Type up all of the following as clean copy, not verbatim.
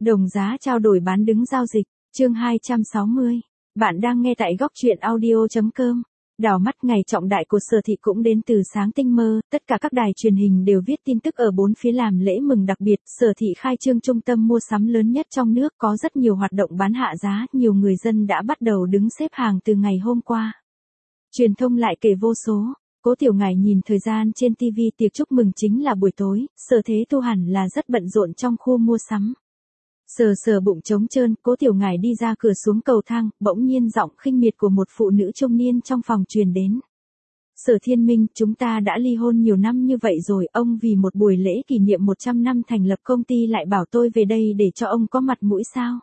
Đồng giá trao đổi bán đứng giao dịch, chương 260. Bạn đang nghe tại góc truyện audio.com. Đảo mắt ngày trọng đại của Sở Thị cũng đến từ sáng tinh mơ, tất cả các đài truyền hình đều viết tin tức ở bốn phía làm lễ mừng đặc biệt. Sở Thị khai trương trung tâm mua sắm lớn nhất trong nước, có rất nhiều hoạt động bán hạ giá, nhiều người dân đã bắt đầu đứng xếp hàng từ ngày hôm qua. Truyền thông lại kể vô số. Cố Tiểu Ngải nhìn thời gian trên TV, tiệc chúc mừng chính là buổi tối, Sở Thế Tu hẳn là rất bận rộn trong khu mua sắm. Sờ sờ bụng trống trơn, Cố Tiểu Ngải đi ra cửa xuống cầu thang, bỗng nhiên giọng khinh miệt của một phụ nữ trung niên trong phòng truyền đến. Sở Thiên Minh, chúng ta đã ly hôn nhiều năm như vậy rồi, ông vì một buổi lễ kỷ niệm 100 năm thành lập công ty lại bảo tôi về đây để cho ông có mặt mũi sao?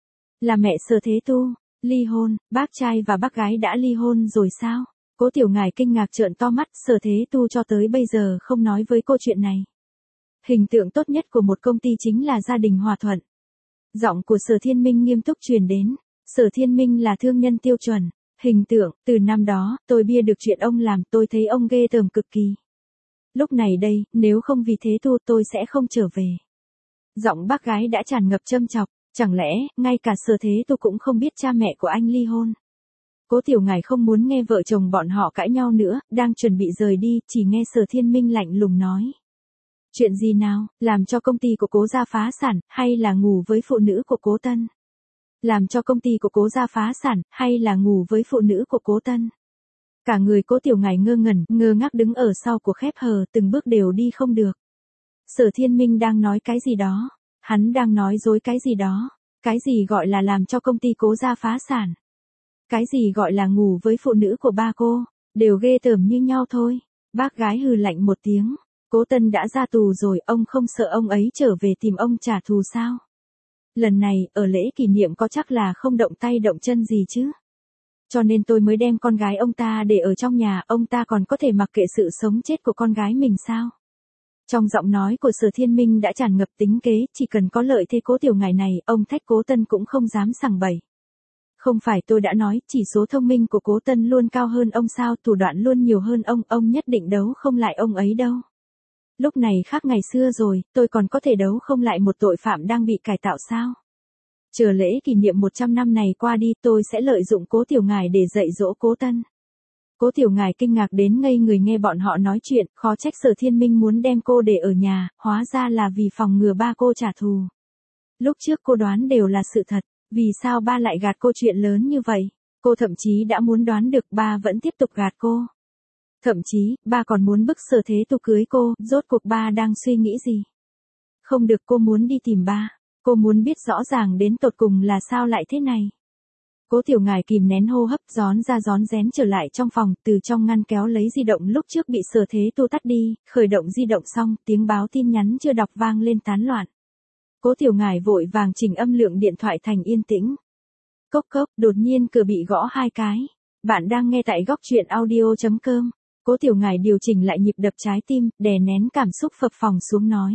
Là mẹ Sở Thế Tu, ly hôn, bác trai và bác gái đã ly hôn rồi sao? Cố Tiểu Ngải kinh ngạc trợn to mắt, Sở Thế Tu cho tới bây giờ không nói với cô chuyện này. Hình tượng tốt nhất của một công ty chính là gia đình hòa thuận. Giọng của Sở Thiên Minh nghiêm túc truyền đến. Sở Thiên Minh là thương nhân tiêu chuẩn, hình tượng, từ năm đó, tôi bia được chuyện ông làm, tôi thấy ông ghê tởm cực kỳ. Lúc này đây, nếu không vì Thế Tu tôi sẽ không trở về. Giọng bác gái đã tràn ngập châm chọc, chẳng lẽ, ngay cả Sở Thế Tu cũng không biết cha mẹ của anh ly hôn. Cố Tiểu Ngải không muốn nghe vợ chồng bọn họ cãi nhau nữa, đang chuẩn bị rời đi, chỉ nghe Sở Thiên Minh lạnh lùng nói. Chuyện gì nào, làm cho công ty của Cố gia phá sản, hay là ngủ với phụ nữ của Cố Tân? Làm cho công ty của Cố gia phá sản, hay là ngủ với phụ nữ của Cố Tân? Cả người Cố Tiểu Ngải ngơ ngẩn, ngơ ngác đứng ở sau của khép hờ, từng bước đều đi không được. Sở Thiên Minh đang nói cái gì đó? Hắn đang nói dối cái gì đó? Cái gì gọi là làm cho công ty Cố gia phá sản? Cái gì gọi là ngủ với phụ nữ của ba cô? Đều ghê tởm như nhau thôi. Bác gái hừ lạnh một tiếng. Cố Tân đã ra tù rồi, ông không sợ ông ấy trở về tìm ông trả thù sao? Lần này, ở lễ kỷ niệm có chắc là không động tay động chân gì chứ? Cho nên tôi mới đem con gái ông ta để ở trong nhà, ông ta còn có thể mặc kệ sự sống chết của con gái mình sao? Trong giọng nói của Sở Thiên Minh đã tràn ngập tính kế, chỉ cần có lợi thế Cố Tiểu Ngải này, ông thách Cố Tân cũng không dám sằng bậy. Không phải tôi đã nói, chỉ số thông minh của Cố Tân luôn cao hơn ông sao, thủ đoạn luôn nhiều hơn ông nhất định đấu không lại ông ấy đâu. Lúc này khác ngày xưa rồi, tôi còn có thể đấu không lại một tội phạm đang bị cải tạo sao? Chờ lễ kỷ niệm 100 năm này qua đi, tôi sẽ lợi dụng Cố Tiểu Ngải để dạy dỗ Cố Tân. Cố Tiểu Ngải kinh ngạc đến ngây người nghe bọn họ nói chuyện, khó trách Sở Thiên Minh muốn đem cô để ở nhà, hóa ra là vì phòng ngừa ba cô trả thù. Lúc trước cô đoán đều là sự thật, vì sao ba lại gạt cô chuyện lớn như vậy? Cô thậm chí đã muốn đoán được ba vẫn tiếp tục gạt cô. Thậm chí, ba còn muốn bức Sở Thế Tu cưới cô, rốt cuộc ba đang suy nghĩ gì? Không được, cô muốn đi tìm ba. Cô muốn biết rõ ràng đến tột cùng là sao lại thế này. Cố Tiểu Ngải kìm nén hô hấp, rón ra rón rén trở lại trong phòng, từ trong ngăn kéo lấy di động lúc trước bị Sở Thế Tu tắt đi, khởi động di động xong, tiếng báo tin nhắn chưa đọc vang lên tán loạn. Cố Tiểu Ngải vội vàng chỉnh âm lượng điện thoại thành yên tĩnh. Cốc cốc, đột nhiên cửa bị gõ 2 cái. Bạn đang nghe tại góc truyện audio.com. Cố Tiểu Ngải điều chỉnh lại nhịp đập trái tim, đè nén cảm xúc phập phồng xuống nói.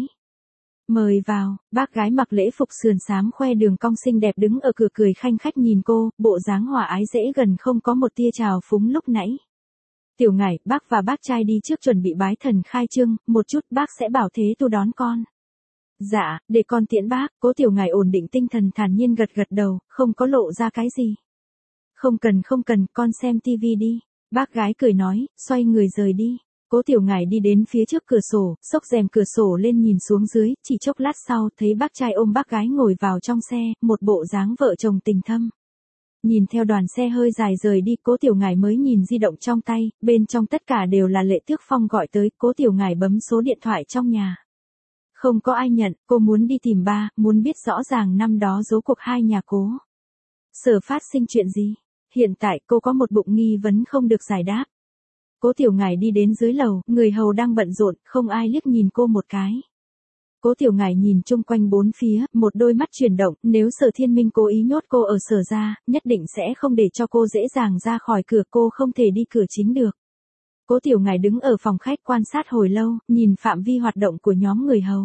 Mời vào, bác gái mặc lễ phục sườn xám khoe đường cong xinh đẹp đứng ở cửa cười khanh khách nhìn cô, bộ dáng hòa ái dễ gần không có một tia trào phúng lúc nãy. Tiểu Ngải, bác và bác trai đi trước chuẩn bị bái thần khai trương, một chút bác sẽ bảo Thế Tu đón con. Dạ, để con tiễn bác. Cố Tiểu Ngải ổn định tinh thần thản nhiên gật gật đầu, không có lộ ra cái gì. Không cần, con xem tivi đi. Bác gái cười nói, xoay người rời đi. Cố Tiểu Ngải đi đến phía trước cửa sổ, xốc rèm cửa sổ lên nhìn xuống dưới, chỉ chốc lát sau, thấy bác trai ôm bác gái ngồi vào trong xe, một bộ dáng vợ chồng tình thâm. Nhìn theo đoàn xe hơi dài rời đi, Cố Tiểu Ngải mới nhìn di động trong tay, bên trong tất cả đều là Lệ Tước Phong gọi tới, Cố Tiểu Ngải bấm số điện thoại trong nhà. Không có ai nhận, cô muốn đi tìm ba, muốn biết rõ ràng năm đó rốt cuộc hai nhà Cố Sở phát sinh chuyện gì. Hiện tại cô có một bụng nghi vấn không được giải đáp. Cố Tiểu Ngải đi đến dưới lầu, người hầu đang bận rộn, không ai liếc nhìn cô một cái. Cố Tiểu Ngải nhìn chung quanh bốn phía, một đôi mắt chuyển động, nếu Sở Thiên Minh cố ý nhốt cô ở Sở gia, nhất định sẽ không để cho cô dễ dàng ra khỏi cửa, cô không thể đi cửa chính được. Cố Tiểu Ngải đứng ở phòng khách quan sát hồi lâu, nhìn phạm vi hoạt động của nhóm người hầu.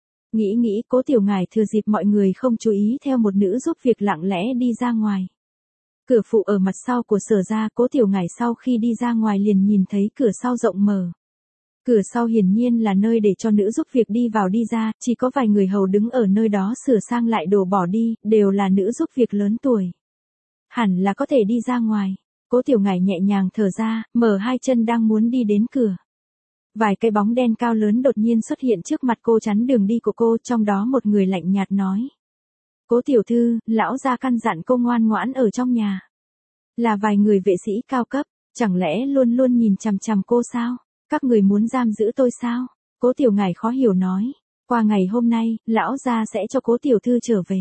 Nghĩ, Cố Tiểu Ngải thừa dịp mọi người không chú ý theo một nữ giúp việc lặng lẽ đi ra ngoài. Cửa phụ ở mặt sau của Sở gia, Cố Tiểu Ngải sau khi đi ra ngoài liền nhìn thấy cửa sau rộng mở. Cửa sau hiển nhiên là nơi để cho nữ giúp việc đi vào đi ra, chỉ có vài người hầu đứng ở nơi đó sửa sang lại đồ bỏ đi, đều là nữ giúp việc lớn tuổi. Hẳn là có thể đi ra ngoài. Cố Tiểu Ngải nhẹ nhàng thở ra, mở hai chân đang muốn đi đến cửa. Vài cái bóng đen cao lớn đột nhiên xuất hiện trước mặt cô chắn đường đi của cô, trong đó một người lạnh nhạt nói. Cố tiểu thư, lão gia căn dặn cô ngoan ngoãn ở trong nhà. Là vài người vệ sĩ cao cấp, chẳng lẽ luôn luôn nhìn chằm chằm cô sao? Các người muốn giam giữ tôi sao? Cố Tiểu Ngải khó hiểu nói. Qua ngày hôm nay, lão gia sẽ cho cố tiểu thư trở về.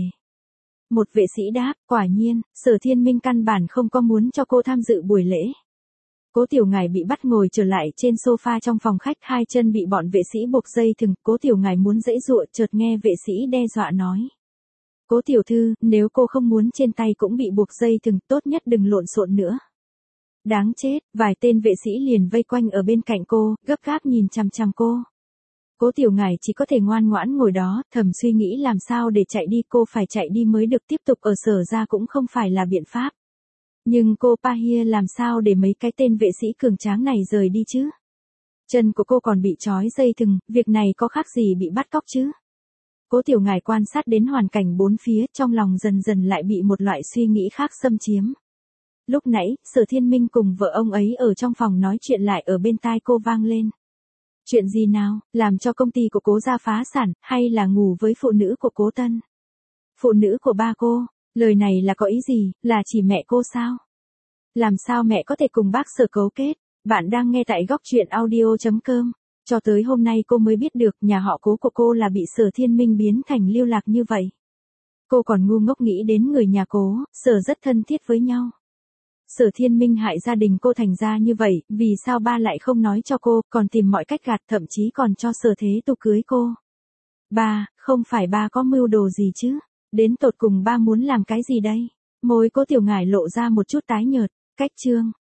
Một vệ sĩ đáp, quả nhiên, Sở Thiên Minh căn bản không có muốn cho cô tham dự buổi lễ. Cố Tiểu Ngải bị bắt ngồi trở lại trên sofa trong phòng khách, hai chân bị bọn vệ sĩ buộc dây thừng, Cố Tiểu Ngải muốn giãy giụa, chợt nghe vệ sĩ đe dọa nói. Cố tiểu thư, nếu cô không muốn trên tay cũng bị buộc dây thừng, tốt nhất đừng lộn xộn nữa. Đáng chết, vài tên vệ sĩ liền vây quanh ở bên cạnh cô, gấp gáp nhìn chằm chằm cô. Cố Tiểu Ngải chỉ có thể ngoan ngoãn ngồi đó, thầm suy nghĩ làm sao để chạy đi, cô phải chạy đi mới được, tiếp tục ở Sở ra cũng không phải là biện pháp. Nhưng cô Pahia làm sao để mấy cái tên vệ sĩ cường tráng này rời đi chứ? Chân của cô còn bị trói dây thừng, việc này có khác gì bị bắt cóc chứ? Cố Tiểu Ngải quan sát đến hoàn cảnh bốn phía, trong lòng dần dần lại bị một loại suy nghĩ khác xâm chiếm. Lúc nãy, Sở Thiên Minh cùng vợ ông ấy ở trong phòng nói chuyện lại ở bên tai cô vang lên. Chuyện gì nào, làm cho công ty của Cố gia phá sản, hay là ngủ với phụ nữ của Cố Tân? Phụ nữ của ba cô, lời này là có ý gì, là chỉ mẹ cô sao? Làm sao mẹ có thể cùng bác Sở cấu kết? Bạn đang nghe tại góc truyện audio.com. Cho tới hôm nay cô mới biết được nhà họ Cố của cô là bị Sở Thiên Minh biến thành lưu lạc như vậy. Cô còn ngu ngốc nghĩ đến người nhà Cố, Sở rất thân thiết với nhau. Sở Thiên Minh hại gia đình cô thành ra như vậy, vì sao ba lại không nói cho cô, còn tìm mọi cách gạt, thậm chí còn cho Sở Thế Tu cưới cô. Ba, không phải ba có mưu đồ gì chứ? Đến tột cùng ba muốn làm cái gì đây? Môi Cố Tiểu Ngải lộ ra một chút tái nhợt, cách chương.